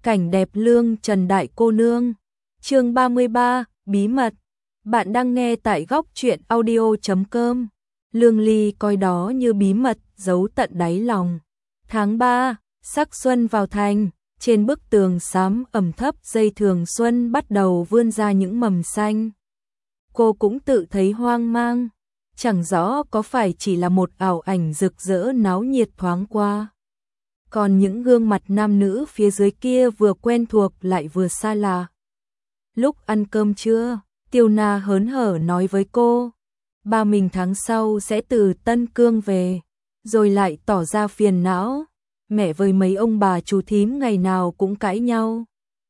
cảnh đẹp lương Trần Đại cô nương. Chương 33, bí mật. Bạn đang nghe tại góc truyện audio.com. Lương Ly coi đó như bí mật giấu tận đáy lòng. Tháng 3, sắc xuân vào thành, trên bức tường xám ẩm thấp dây thường xuân bắt đầu vươn ra những mầm xanh. Cô cũng tự thấy hoang mang, chẳng rõ có phải chỉ là một ảo ảnh rực rỡ náo nhiệt thoáng qua. Còn những gương mặt nam nữ phía dưới kia vừa quen thuộc lại vừa xa lạ. Lúc ăn cơm trưa, Tiêu Na hớn hở nói với cô, ba mình tháng sau sẽ từ Tân Cương về, rồi lại tỏ ra phiền não. Mẹ với mấy ông bà chú thím ngày nào cũng cãi nhau.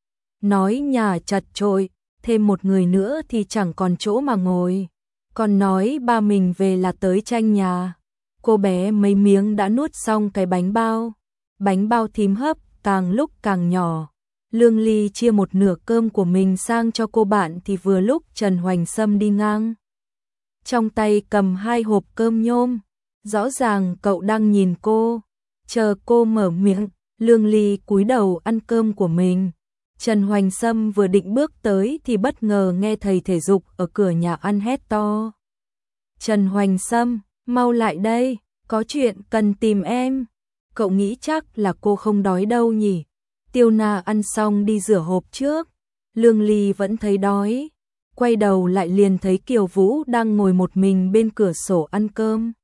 Nói nhà chật chội, thêm một người nữa thì chẳng còn chỗ mà ngồi. Còn nói ba mình về là tới tranh nhà. Cô bé mấy miếng đã nuốt xong cái bánh bao. Bánh bao thím hấp càng lúc càng nhỏ. Lương Ly chia một nửa cơm của mình sang cho cô bạn thì vừa lúc Trần Hoành Sâm đi ngang. Trong tay cầm 2 hộp cơm nhôm. Rõ ràng cậu đang nhìn cô. Chờ cô mở miệng, Lương Ly cúi đầu ăn cơm của mình. Trần Hoành Sâm vừa định bước tới thì bất ngờ nghe thầy thể dục ở cửa nhà ăn hét to. Trần Hoành Sâm, mau lại đây, có chuyện cần tìm em. Cậu nghĩ chắc là cô không đói đâu nhỉ? Tiêu Na ăn xong đi rửa hộp trước. Lương Ly vẫn thấy đói. Quay đầu lại liền thấy Kiều Vũ đang ngồi một mình bên cửa sổ ăn cơm.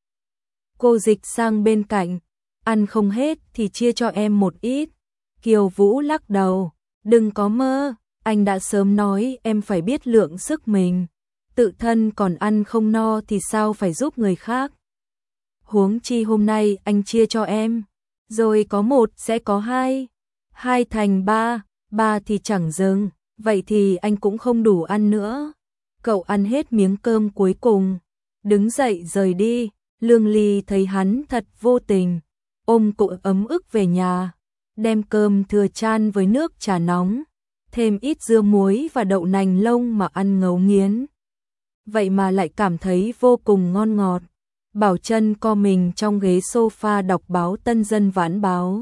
Cô dịch sang bên cạnh. Ăn không hết thì chia cho em một ít. Kiều Vũ lắc đầu. Đừng có mơ, anh đã sớm nói em phải biết lượng sức mình. Tự thân còn ăn không no thì sao phải giúp người khác. Huống chi hôm nay anh chia cho em. Rồi có 1 sẽ có 2. 2 thành 3, 3 thì chẳng dừng. Vậy thì anh cũng không đủ ăn nữa. Cậu ăn hết miếng cơm cuối cùng. Đứng dậy rời đi. Lương Ly thấy hắn thật vô tình. Ôm cụ ấm ức về nhà. Đem cơm thừa chan với nước trà nóng. Thêm ít dưa muối và đậu nành lông mà ăn ngấu nghiến. Vậy mà lại cảm thấy vô cùng ngon ngọt. Bảo Trân co mình trong ghế sofa đọc báo Tân Dân Vãn Báo.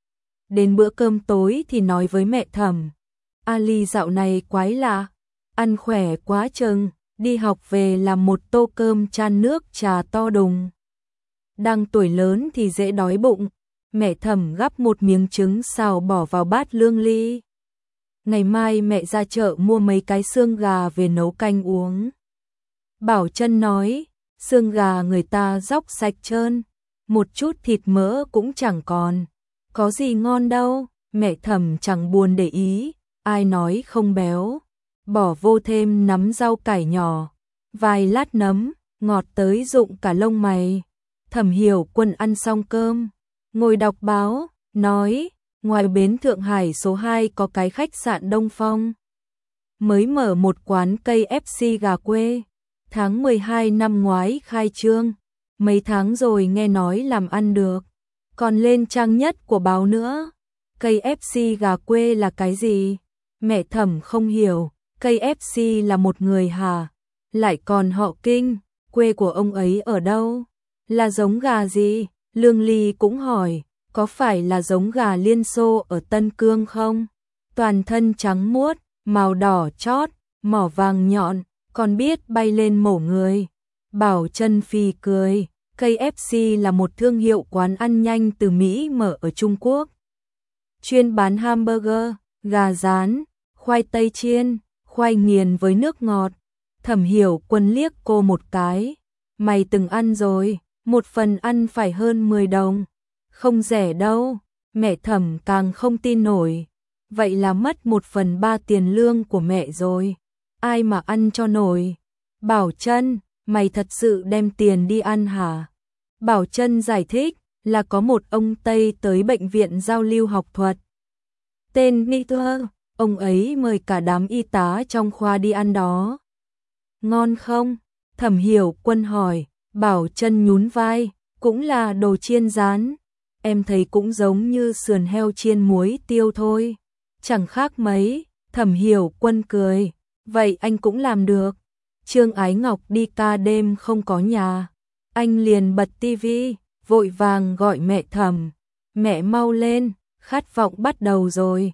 Đến bữa cơm tối thì nói với mẹ Thẩm. Ali dạo này quái lạ. Ăn khỏe quá chừng. Đi học về làm một tô cơm chan nước trà to đùng. Đang tuổi lớn thì dễ đói bụng. Mẹ Thẩm gắp một miếng trứng xào bỏ vào bát Lương Ly. Ngày mai mẹ ra chợ mua mấy cái xương gà về nấu canh uống. Bảo Trân nói, xương gà người ta róc sạch trơn, một chút thịt mỡ cũng chẳng còn. Có gì ngon đâu, mẹ Thẩm chẳng buồn để ý, ai nói không béo. Bỏ vô thêm nắm rau cải nhỏ, vài lát nấm, ngọt tới rụng cả lông mày. Thẩm Hiểu Quân ăn xong cơm, ngồi đọc báo, nói, ngoài bến Thượng Hải số 2 có cái khách sạn Đông Phong. Mới mở một quán KFC gà quê, tháng 12 năm ngoái khai trương, mấy tháng rồi nghe nói làm ăn được, còn lên trang nhất của báo nữa. KFC gà quê là cái gì? Mẹ Thẩm không hiểu, KFC là một người hả? Lại còn họ Kinh, quê của ông ấy ở đâu? Là giống gà gì? Lương Ly cũng hỏi, có phải là giống gà Liên Xô ở Tân Cương không? Toàn thân trắng muốt, màu đỏ chót, mỏ vàng nhọn, còn biết bay lên mổ người. Bảo Trân phì cười, KFC là một thương hiệu quán ăn nhanh từ Mỹ mở ở Trung Quốc. Chuyên bán hamburger, gà rán, khoai tây chiên, khoai nghiền với nước ngọt. Thẩm Hiểu Quân liếc cô một cái, mày từng ăn rồi, một phần ăn phải hơn 10 đồng. Không rẻ đâu, mẹ Thẩm càng không tin nổi. Vậy là mất 1/3 tiền lương của mẹ rồi. Ai mà ăn cho nổi. Bảo Trân, mày thật sự đem tiền đi ăn hả? Bảo Trân giải thích là có một ông Tây tới bệnh viện giao lưu học thuật. Tên Nither, ông ấy mời cả đám y tá trong khoa đi ăn đó. Ngon không? Thẩm Hiểu Quân hỏi. Bảo Trân nhún vai, cũng là đồ chiên rán. Em thấy cũng giống như sườn heo chiên muối tiêu thôi. Chẳng khác mấy. Thẩm Hiểu Quân cười. Vậy anh cũng làm được. Trương Ái Ngọc đi ca đêm không có nhà. Anh liền bật tivi, vội vàng gọi mẹ Thẩm. Mẹ mau lên, khát vọng bắt đầu rồi.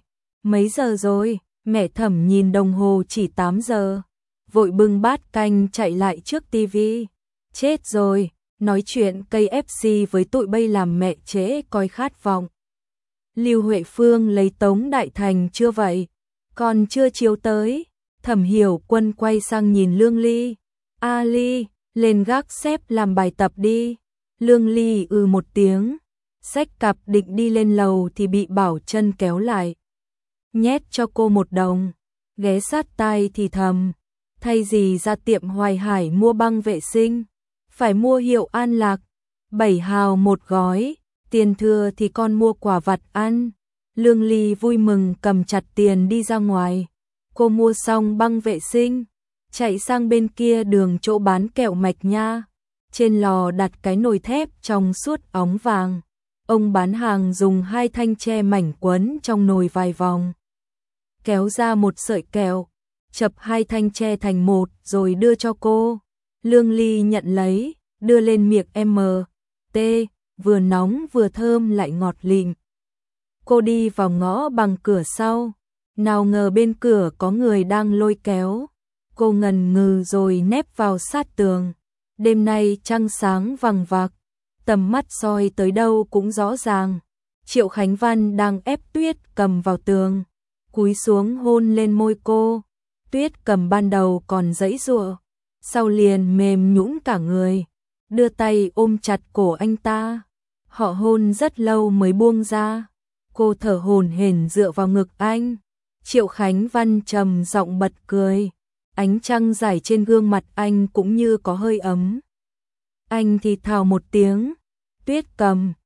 Mấy giờ rồi? Mẹ Thẩm nhìn đồng hồ chỉ 8 giờ. Vội bưng bát canh chạy lại trước tivi. Chết rồi, nói chuyện KFC với tụi bay làm mẹ trễ coi khát vọng. Lưu Huệ Phương lấy Tống Đại Thành chưa vậy? Còn chưa chiếu tới. Thẩm Hiểu Quân quay sang nhìn Lương Ly. A Ly, lên gác xếp làm bài tập đi. Lương Ly một tiếng. Xách cặp định đi lên lầu thì bị Bảo Trân kéo lại. Nhét cho cô 1 đồng. Ghé sát tai thì thầm. Thay gì ra tiệm Hoài Hải mua băng vệ sinh. Phải mua hiệu An Lạc. 7 hào 1 gói. Tiền thừa thì con mua quả vặt ăn. Lương Ly vui mừng cầm chặt tiền đi ra ngoài. Cô mua xong băng vệ sinh, chạy sang bên kia đường chỗ bán kẹo mạch nha. Trên lò đặt cái nồi thép trong suốt óng vàng. Ông bán hàng dùng 2 thanh tre mảnh quấn trong nồi vài vòng. Kéo ra một sợi kẹo, chập 2 thanh tre thành một rồi đưa cho cô. Lương Ly nhận lấy, đưa lên miệng M.T. Vừa nóng vừa thơm lại ngọt lịm. Cô đi vào ngõ bằng cửa sau. Nào ngờ bên cửa có người đang lôi kéo. Cô ngần ngừ rồi nép vào sát tường. Đêm nay trăng sáng vằng vặc, tầm mắt soi tới đâu cũng rõ ràng. Triệu Khánh Văn đang ép Tuyết Cầm vào tường, cúi xuống hôn lên môi cô. Tuyết Cầm ban đầu còn giãy giụa, sau liền mềm nhũn cả người, đưa tay ôm chặt cổ anh ta. Họ hôn rất lâu mới buông ra. Cô thở hổn hển dựa vào ngực anh. Triệu Khánh Văn trầm giọng bật cười. Ánh trăng rải trên gương mặt anh cũng như có hơi ấm. Anh thì thào một tiếng. Tuyết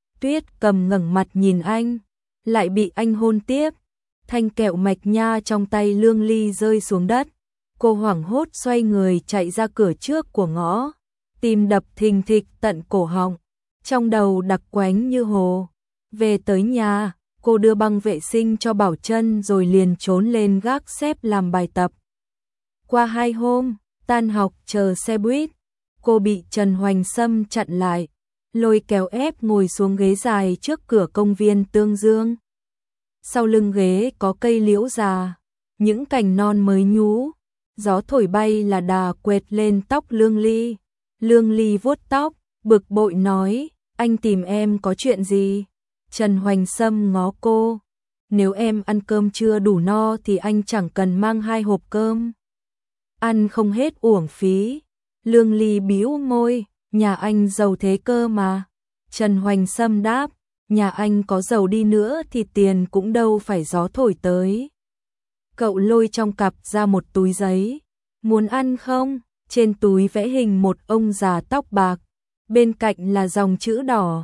Cầm ngẩng mặt nhìn anh, lại bị anh hôn tiếp. Thanh kẹo mạch nha trong tay Lương Ly rơi xuống đất. Cô hoảng hốt xoay người chạy ra cửa trước của ngõ, tim đập thình thịch tận cổ họng, trong đầu đặc quánh như hồ. Về tới nhà, cô đưa băng vệ sinh cho Bảo Trân rồi liền trốn lên gác xếp làm bài tập. Qua 2 hôm, tan học chờ xe buýt, cô bị Trần Hoành Sâm chặn lại, lôi kéo ép ngồi xuống ghế dài trước cửa công viên Tương Dương. Sau lưng ghế có cây liễu già, những cành non mới nhú, gió thổi bay là đà quệt lên tóc Lương Ly. Lương Ly vuốt tóc, bực bội nói, anh tìm em có chuyện gì? Trần Hoành Sâm ngó cô, nếu em ăn cơm chưa đủ no thì anh chẳng cần mang 2 hộp cơm. Ăn không hết uổng phí. Lương Ly bĩu môi, nhà anh giàu thế cơ mà. Trần Hoành Sâm đáp, nhà anh có giàu đi nữa thì tiền cũng đâu phải gió thổi tới. Cậu lôi trong cặp ra một túi giấy. Muốn ăn không? Trên túi vẽ hình một ông già tóc bạc, bên cạnh là dòng chữ đỏ.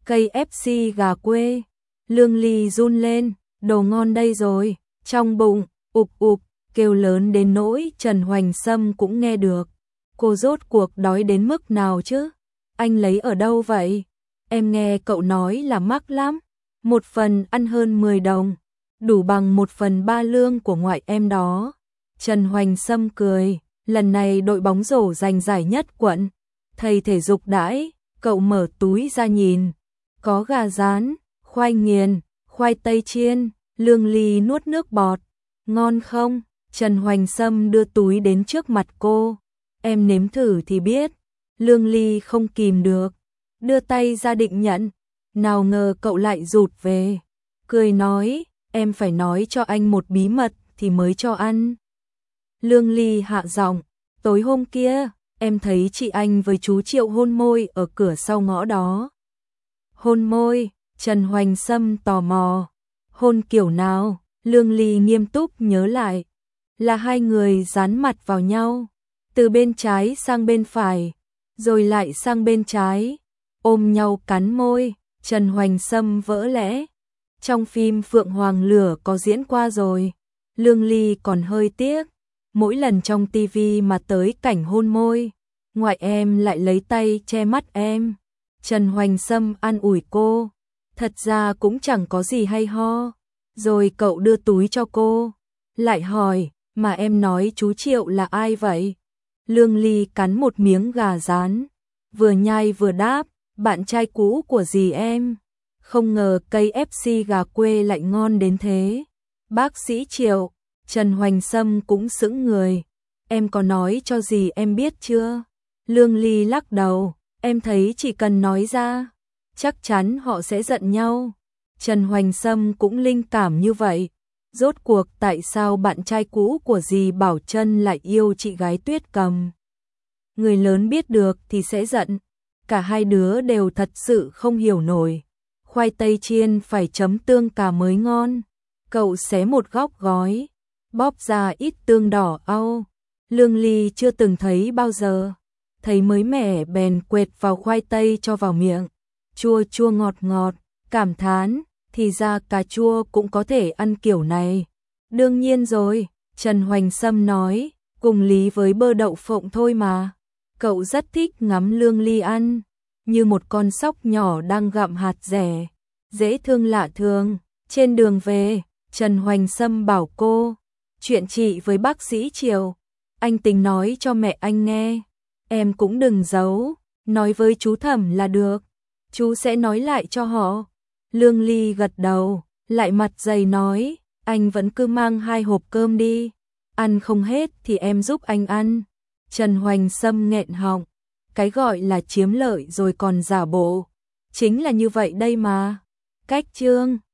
KFC gà quê. Lương Ly run lên, đồ ngon đây rồi. Trong bụng, ụp ụp, kêu lớn đến nỗi Trần Hoành Sâm cũng nghe được. Cô rốt cuộc đói đến mức nào chứ? Anh lấy ở đâu vậy? Em nghe cậu nói là mắc lắm. 1 phần ăn hơn 10 đồng, đủ bằng 1/3 lương của ngoại em đó. Trần Hoành Sâm cười, lần này đội bóng rổ giành giải nhất quận. Thầy thể dục đãi, cậu mở túi ra nhìn. Có gà rán, khoai nghiền, khoai tây chiên. Lương Ly nuốt nước bọt. Ngon không? Trần Hoành Sâm đưa túi đến trước mặt cô. Em nếm thử thì biết. Lương Ly không kìm được, đưa tay ra định nhận. Nào ngờ cậu lại rụt về, cười nói, em phải nói cho anh một bí mật thì mới cho ăn. Lương Ly hạ giọng, tối hôm kia, em thấy chị anh với chú Triệu hôn môi ở cửa sau ngõ đó. Hôn môi? Trần Hoành Sâm tò mò. Hôn kiểu nào? Lương Ly nghiêm túc nhớ lại. Là 2 người dán mặt vào nhau, từ bên trái sang bên phải, rồi lại sang bên trái, ôm nhau cắn môi. Trần Hoành Sâm vỡ lẽ. Trong phim Phượng Hoàng Lửa có diễn qua rồi. Lương Ly còn hơi tiếc. Mỗi lần trong tivi mà tới cảnh hôn môi, ngoại em lại lấy tay che mắt em. Trần Hoành Sâm an ủi cô. Thật ra cũng chẳng có gì hay ho. Rồi cậu đưa túi cho cô, lại hỏi, mà em nói chú Triệu là ai vậy? Lương Ly cắn một miếng gà rán, vừa nhai vừa đáp, bạn trai cũ của dì em. Không ngờ KFC gà quê lại ngon đến thế. Bác sĩ Triệu, Trần Hoành Sâm cũng sững người. Em có nói cho gì em biết chưa? Lương Ly lắc đầu, em thấy chỉ cần nói ra, chắc chắn họ sẽ giận nhau. Trần Hoành Sâm cũng linh cảm như vậy. Rốt cuộc tại sao bạn trai cũ của dì Bảo Trân lại yêu chị gái Tuyết Cầm? Người lớn biết được thì sẽ giận. Cả hai đứa đều thật sự không hiểu nổi. Khoai tây chiên phải chấm tương cà mới ngon. Cậu xé một góc gói, bóp ra ít tương đỏ au. Lương Ly chưa từng thấy bao giờ. Thấy mới mẻ bèn quệt vào khoai tây cho vào miệng. Chua chua ngọt ngọt, cảm thán, thì ra cà chua cũng có thể ăn kiểu này. Đương nhiên rồi, Trần Hoành Sâm nói, cùng lý với bơ đậu phộng thôi mà. Cậu rất thích ngắm Lương Ly ăn, như một con sóc nhỏ đang gặm hạt dẻ. Dễ thương lạ thường. Trên đường về, Trần Hoành Sâm bảo cô, chuyện chị với bác sĩ Triều, anh tính nói cho mẹ anh nghe. Em cũng đừng giấu, nói với chú Thẩm là được. Chú sẽ nói lại cho họ. Lương Ly gật đầu, lại mặt dày nói, anh vẫn cứ mang 2 hộp cơm đi. Ăn không hết thì em giúp anh ăn. Trần Hoành Sâm nghẹn họng. Cái gọi là chiếm lợi rồi còn giả bộ. Chính là như vậy đây mà. Cách chương